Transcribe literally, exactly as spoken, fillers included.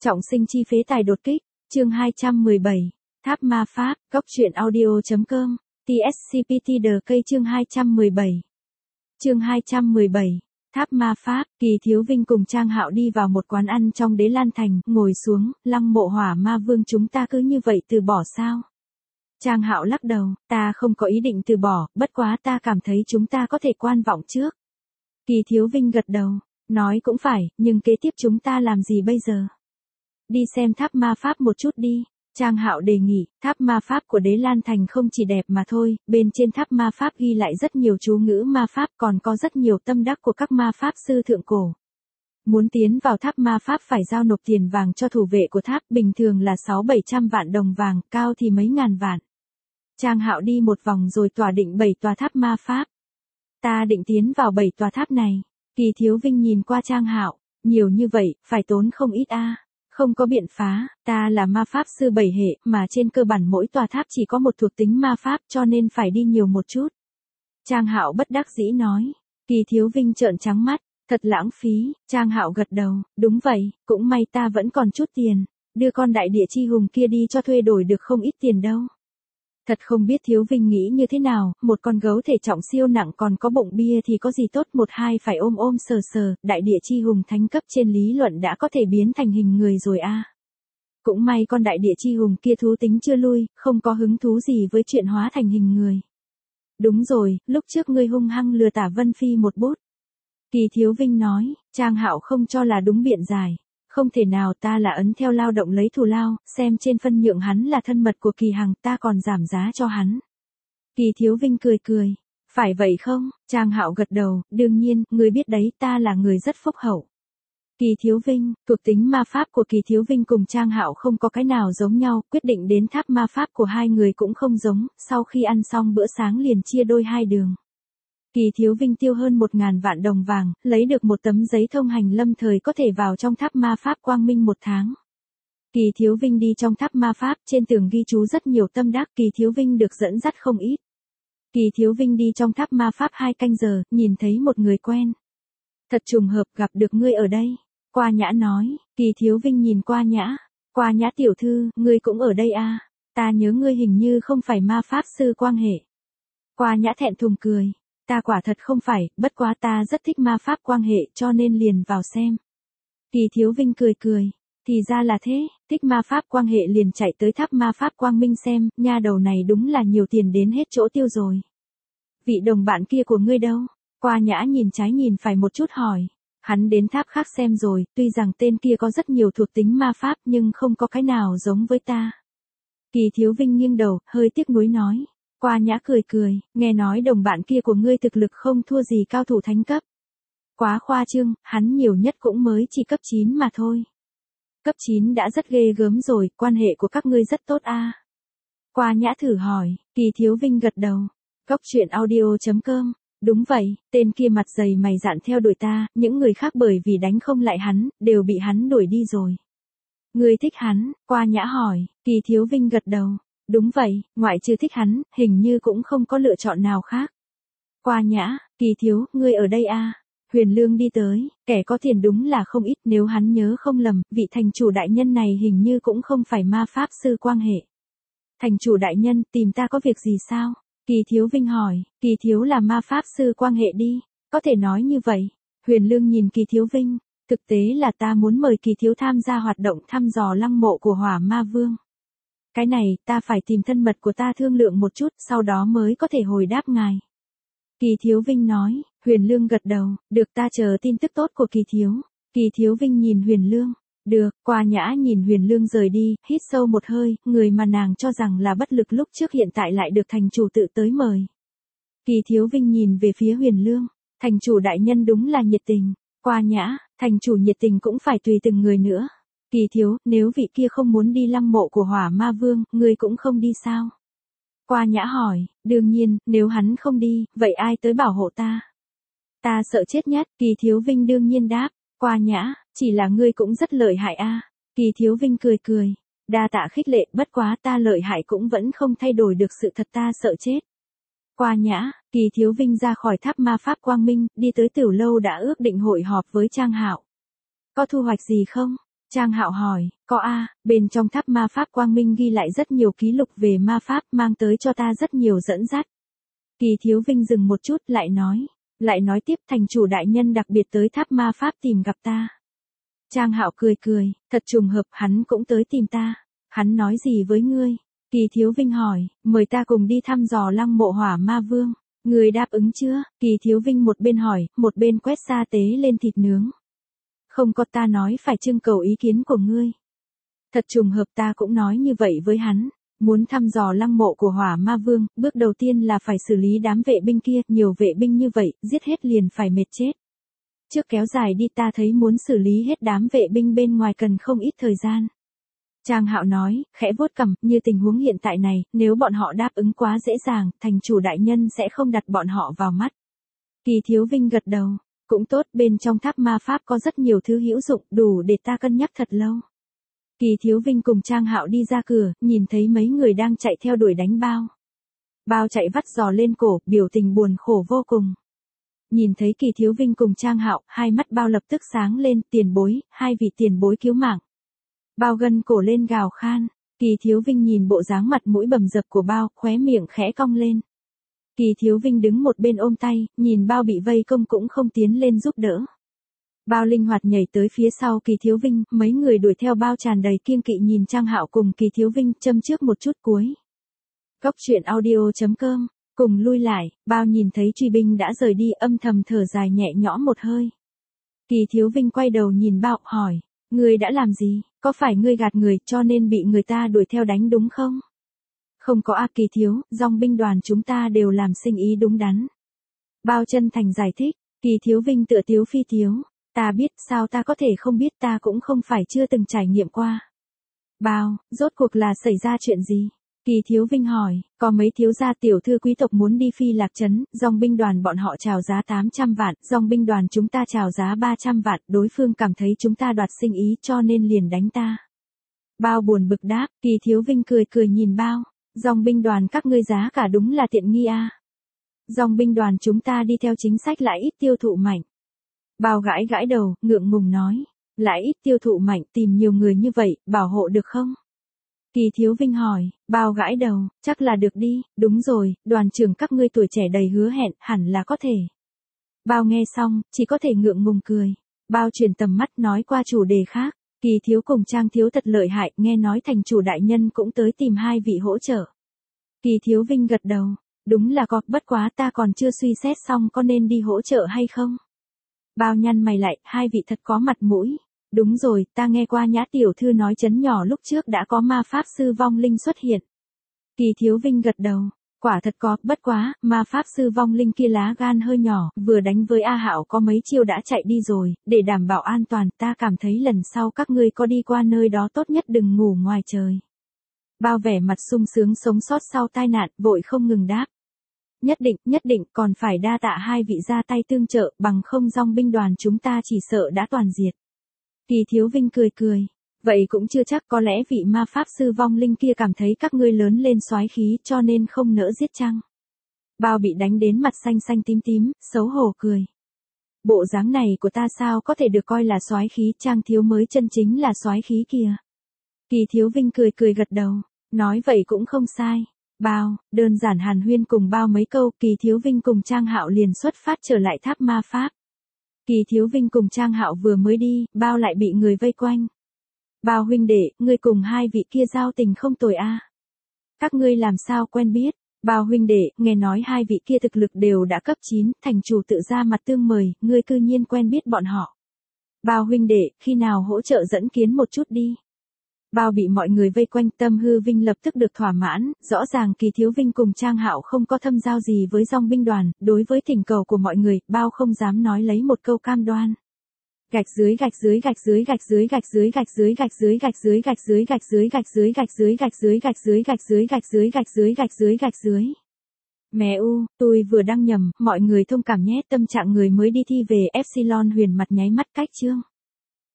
Trọng sinh chi phế tài đột kích, chương hai trăm mười bảy, Tháp Ma Pháp, góc truyện audio chấm com, tê ét xê pê tê đê ca chương hai trăm mười bảy. Chương hai trăm mười bảy, Tháp Ma Pháp, Kỳ Thiếu Vinh cùng Trang Hạo đi vào một quán ăn trong Đế Lan Thành, ngồi xuống, Lăng Mộ Hỏa Ma Vương chúng ta cứ như vậy từ bỏ sao? Trang Hạo lắc đầu, ta không có ý định từ bỏ, bất quá ta cảm thấy chúng ta có thể quan vọng trước. Kỳ Thiếu Vinh gật đầu, nói cũng phải, nhưng kế tiếp chúng ta làm gì bây giờ? Đi xem tháp ma pháp một chút đi. Trang Hạo đề nghị, tháp ma pháp của Đế Lan Thành không chỉ đẹp mà thôi, bên trên tháp ma pháp ghi lại rất nhiều chú ngữ ma pháp, còn có rất nhiều tâm đắc của các ma pháp sư thượng cổ. Muốn tiến vào tháp ma pháp phải giao nộp tiền vàng cho thủ vệ của tháp, bình thường là sáu bảy trăm vạn đồng vàng, cao thì mấy ngàn vạn. Trang Hạo đi một vòng rồi tỏa định bảy tòa tháp ma pháp. Ta định tiến vào bảy tòa tháp này. Kỳ Thiếu Vinh nhìn qua Trang Hạo, nhiều như vậy, phải tốn không ít a. Không có biện phá, ta là ma pháp sư bảy hệ, mà trên cơ bản mỗi tòa tháp chỉ có một thuộc tính ma pháp cho nên phải đi nhiều một chút. Trang Hạo bất đắc dĩ nói. Kỳ Thiếu Vinh trợn trắng mắt, thật lãng phí. Trang Hạo gật đầu, đúng vậy, cũng may ta vẫn còn chút tiền, đưa con đại địa chi hùng kia đi cho thuê đổi được không ít tiền đâu. Thật không biết Thiếu Vinh nghĩ như thế nào, một con gấu thể trọng siêu nặng còn có bụng bia thì có gì tốt, một hai phải ôm ôm sờ sờ, đại địa chi hùng thánh cấp trên lý luận đã có thể biến thành hình người rồi a. À. Cũng may con đại địa chi hùng kia thú tính chưa lui, không có hứng thú gì với chuyện hóa thành hình người. Đúng rồi, lúc trước ngươi hung hăng lừa Tả Vân Phi một bút. Kỳ Thiếu Vinh nói, Trang Hạo không cho là đúng biện giải. Không thể nào, ta là ấn theo lao động lấy thù lao, xem trên phân nhượng hắn là thân mật của Kỳ Hằng, ta còn giảm giá cho hắn. Kỳ Thiếu Vinh cười cười, phải vậy không? Trang Hạo gật đầu, đương nhiên, người biết đấy, ta là người rất phúc hậu. Kỳ Thiếu Vinh, thuộc tính ma pháp của Kỳ Thiếu Vinh cùng Trang Hạo không có cái nào giống nhau, quyết định đến tháp ma pháp của hai người cũng không giống, sau khi ăn xong bữa sáng liền chia đôi hai đường. Kỳ Thiếu Vinh tiêu hơn một ngàn vạn đồng vàng, lấy được một tấm giấy thông hành lâm thời có thể vào trong tháp ma pháp quang minh một tháng. Kỳ Thiếu Vinh đi trong tháp ma pháp, trên tường ghi chú rất nhiều tâm đắc, Kỳ Thiếu Vinh được dẫn dắt không ít. Kỳ Thiếu Vinh đi trong tháp ma pháp hai canh giờ, nhìn thấy một người quen. Thật trùng hợp gặp được ngươi ở đây. Qua Nhã nói. Kỳ Thiếu Vinh nhìn Qua Nhã. Qua Nhã tiểu thư, ngươi cũng ở đây à? Ta nhớ ngươi hình như không phải ma pháp sư Quang hệ. Qua Nhã thẹn thùng cười. Ta quả thật không phải, bất quá ta rất thích ma pháp Quang hệ cho nên liền vào xem. Kỳ Thiếu Vinh cười cười. Thì ra là thế, thích ma pháp Quang hệ liền chạy tới tháp ma pháp Quang Minh xem, nha đầu này đúng là nhiều tiền đến hết chỗ tiêu rồi. Vị đồng bạn kia của ngươi đâu? Qua Nhã nhìn trái nhìn phải một chút hỏi. Hắn đến tháp khác xem rồi, tuy rằng tên kia có rất nhiều thuộc tính ma pháp nhưng không có cái nào giống với ta. Kỳ Thiếu Vinh nghiêng đầu, hơi tiếc nuối nói. Qua Nhã cười cười, nghe nói đồng bạn kia của ngươi thực lực không thua gì cao thủ thánh cấp. Quá khoa trương, hắn nhiều nhất cũng mới chỉ cấp chín mà thôi. Cấp chín đã rất ghê gớm rồi, quan hệ của các ngươi rất tốt a. À? Qua Nhã thử hỏi, Kỳ Thiếu Vinh gật đầu. Góc truyện audio chấm com, đúng vậy, tên kia mặt dày mày dạn theo đuổi ta, những người khác bởi vì đánh không lại hắn, đều bị hắn đuổi đi rồi. Ngươi thích hắn? Qua Nhã hỏi, Kỳ Thiếu Vinh gật đầu. Đúng vậy, ngoại trừ thích hắn, hình như cũng không có lựa chọn nào khác. Qua Nhã, Kỳ Thiếu, ngươi ở đây à? Huyền Lương đi tới, kẻ có tiền đúng là không ít, nếu hắn nhớ không lầm, vị thành chủ đại nhân này hình như cũng không phải ma pháp sư Quang hệ. Thành chủ đại nhân, tìm ta có việc gì sao? Kỳ Thiếu Vinh hỏi, Kỳ Thiếu là ma pháp sư Quang hệ đi, có thể nói như vậy. Huyền Lương nhìn Kỳ Thiếu Vinh, thực tế là ta muốn mời Kỳ Thiếu tham gia hoạt động thăm dò lăng mộ của Hỏa Ma Vương. Cái này, ta phải tìm thân mật của ta thương lượng một chút, sau đó mới có thể hồi đáp ngài. Kỳ Thiếu Vinh nói. Huyền Lương gật đầu, được, ta chờ tin tức tốt của Kỳ Thiếu. Kỳ Thiếu Vinh nhìn Huyền Lương. Được, Qua Nhã nhìn Huyền Lương rời đi, hít sâu một hơi, người mà nàng cho rằng là bất lực lúc trước hiện tại lại được thành chủ tự tới mời. Kỳ Thiếu Vinh nhìn về phía Huyền Lương, thành chủ đại nhân đúng là nhiệt tình. Qua Nhã, thành chủ nhiệt tình cũng phải tùy từng người nữa. Kỳ Thiếu, nếu vị kia không muốn đi lăng mộ của Hỏa Ma Vương, ngươi cũng không đi sao? Qua Nhã hỏi, đương nhiên, nếu hắn không đi, vậy ai tới bảo hộ ta? Ta sợ chết nhất, Kỳ Thiếu Vinh đương nhiên đáp. Qua Nhã, chỉ là ngươi cũng rất lợi hại a. À. Kỳ Thiếu Vinh cười cười, đa tạ khích lệ, bất quá ta lợi hại cũng vẫn không thay đổi được sự thật ta sợ chết. Qua Nhã, Kỳ Thiếu Vinh ra khỏi tháp ma pháp Quang Minh, đi tới tiểu lâu đã ước định hội họp với Trang Hạo. Có thu hoạch gì không? Trang Hạo hỏi, có a, bên trong tháp ma pháp quang minh ghi lại rất nhiều ký lục về ma pháp mang tới cho ta rất nhiều dẫn dắt. Kỳ Thiếu Vinh dừng một chút lại nói, lại nói tiếp thành chủ đại nhân đặc biệt tới tháp ma pháp tìm gặp ta. Trang Hạo cười cười, thật trùng hợp hắn cũng tới tìm ta. Hắn nói gì với ngươi? Kỳ Thiếu Vinh hỏi, mời ta cùng đi thăm dò lăng mộ hỏa ma vương. Ngươi đáp ứng chưa? Kỳ Thiếu Vinh một bên hỏi, một bên quét sa tế lên thịt nướng. Không có, ta nói phải trưng cầu ý kiến của ngươi. Thật trùng hợp ta cũng nói như vậy với hắn. Muốn thăm dò lăng mộ của hỏa ma vương, bước đầu tiên là phải xử lý đám vệ binh kia, nhiều vệ binh như vậy, giết hết liền phải mệt chết. Trước kéo dài đi ta thấy muốn xử lý hết đám vệ binh bên ngoài cần không ít thời gian. Trang Hạo nói, khẽ vuốt cằm, như tình huống hiện tại này, nếu bọn họ đáp ứng quá dễ dàng, thành chủ đại nhân sẽ không đặt bọn họ vào mắt. Kỳ Thiếu Vinh gật đầu, cũng tốt, bên trong tháp ma pháp có rất nhiều thứ hữu dụng, đủ để ta cân nhắc thật lâu. Kỳ Thiếu Vinh cùng Trang Hạo đi ra cửa, nhìn thấy mấy người đang chạy theo đuổi đánh Bao. Bao chạy vắt giò lên cổ, biểu tình buồn khổ vô cùng. Nhìn thấy Kỳ Thiếu Vinh cùng Trang Hạo, hai mắt Bao lập tức sáng lên, tiền bối, hai vị tiền bối cứu mạng. Bao gân cổ lên gào khan, Kỳ Thiếu Vinh nhìn bộ dáng mặt mũi bầm dập của Bao, khóe miệng khẽ cong lên. Kỳ Thiếu Vinh đứng một bên ôm tay, nhìn Bao bị vây công cũng không tiến lên giúp đỡ. Bao linh hoạt nhảy tới phía sau Kỳ Thiếu Vinh, mấy người đuổi theo Bao tràn đầy kiêng kỵ nhìn Trang Hạo cùng Kỳ Thiếu Vinh, châm trước một chút cuối. Góc truyện audio chấm com, cùng lui lại, Bao nhìn thấy truy binh đã rời đi, âm thầm thở dài nhẹ nhõm một hơi. Kỳ Thiếu Vinh quay đầu nhìn Bao, hỏi, ngươi đã làm gì, có phải ngươi gạt người cho nên bị người ta đuổi theo đánh đúng không? Không có a Kỳ Thiếu, dòng binh đoàn chúng ta đều làm sinh ý đúng đắn. Bao chân thành giải thích, Kỳ Thiếu Vinh tựa tiếu phi tiếu. Ta biết, sao ta có thể không biết, ta cũng không phải chưa từng trải nghiệm qua. Bao, rốt cuộc là xảy ra chuyện gì? Kỳ Thiếu Vinh hỏi, có mấy thiếu gia tiểu thư quý tộc muốn đi Phi Lạc Trấn, dòng binh đoàn bọn họ chào giá tám trăm vạn, dòng binh đoàn chúng ta chào giá ba trăm vạn, đối phương cảm thấy chúng ta đoạt sinh ý cho nên liền đánh ta. Bao buồn bực đáp, Kỳ Thiếu Vinh cười cười nhìn Bao, dòng binh đoàn các ngươi giá cả đúng là tiện nghi a. Dòng binh đoàn chúng ta đi theo chính sách lại ít tiêu thụ mạnh. Bao gãi gãi đầu, ngượng ngùng nói, lại ít tiêu thụ mạnh, tìm nhiều người như vậy, bảo hộ được không? Kỳ Thiếu Vinh hỏi, Bao gãi đầu, chắc là được đi, đúng rồi, đoàn trưởng các ngươi tuổi trẻ đầy hứa hẹn, hẳn là có thể. Bao nghe xong, chỉ có thể ngượng ngùng cười. Bao chuyển tầm mắt nói qua chủ đề khác, Kỳ Thiếu cùng Trang Thiếu thật lợi hại, nghe nói thành chủ đại nhân cũng tới tìm hai vị hỗ trợ. Kỳ Thiếu Vinh gật đầu, đúng là có, bất quá ta còn chưa suy xét xong có nên đi hỗ trợ hay không. Bao nhăn mày lại, hai vị thật có mặt mũi. Đúng rồi, ta nghe qua Nhã tiểu thư nói trấn nhỏ lúc trước đã có ma pháp sư vong linh xuất hiện. Kỳ Thiếu Vinh gật đầu, quả thật có, bất quá, ma pháp sư vong linh kia lá gan hơi nhỏ, vừa đánh với A Hạo có mấy chiêu đã chạy đi rồi, để đảm bảo an toàn, ta cảm thấy lần sau các ngươi có đi qua nơi đó tốt nhất đừng ngủ ngoài trời. Bao vẻ mặt sung sướng sống sót sau tai nạn, vội không ngừng đáp. Nhất định, nhất định, còn phải đa tạ hai vị ra tay tương trợ, bằng không dòng binh đoàn chúng ta chỉ sợ đã toàn diệt. Kỳ Thiếu Vinh cười cười, vậy cũng chưa chắc, có lẽ vị ma pháp sư vong linh kia cảm thấy các ngươi lớn lên soái khí cho nên không nỡ giết chăng. Bao bị đánh đến mặt xanh xanh tím tím, xấu hổ cười. Bộ dáng này của ta sao có thể được coi là soái khí, Trang Thiếu mới chân chính là soái khí kìa. Kỳ Thiếu Vinh cười cười gật đầu, nói vậy cũng không sai. Bao, đơn giản hàn huyên cùng Bao mấy câu, Kỳ Thiếu Vinh cùng Trang Hạo liền xuất phát trở lại tháp ma pháp. Kỳ Thiếu Vinh cùng Trang Hạo vừa mới đi, Bao lại bị người vây quanh. Bao huynh đệ, ngươi cùng hai vị kia giao tình không tồi a. Các ngươi làm sao quen biết? Bao huynh đệ, nghe nói hai vị kia thực lực đều đã cấp chín, thành chủ tự ra mặt tương mời, ngươi cư nhiên quen biết bọn họ. Bao huynh đệ, khi nào hỗ trợ dẫn kiến một chút đi. Bao bị mọi người vây quanh, tâm hư Vinh lập tức được thỏa mãn, rõ ràng Kỳ Thiếu Vinh cùng Trang Hạo không có thâm giao gì với dòng binh đoàn, đối với thỉnh cầu của mọi người, Bao không dám nói lấy một câu cam đoan. Gạch dưới gạch dưới gạch dưới gạch dưới gạch dưới gạch dưới gạch dưới gạch dưới gạch dưới gạch dưới gạch dưới gạch dưới gạch dưới gạch dưới gạch dưới gạch dưới gạch dưới gạch dưới gạch dưới. Mẹ u, tôi vừa đăng nhầm, mọi người thông cảm nhé, tâm trạng người mới đi thi về Epsilon Huyền mặt nháy mắt cách chương.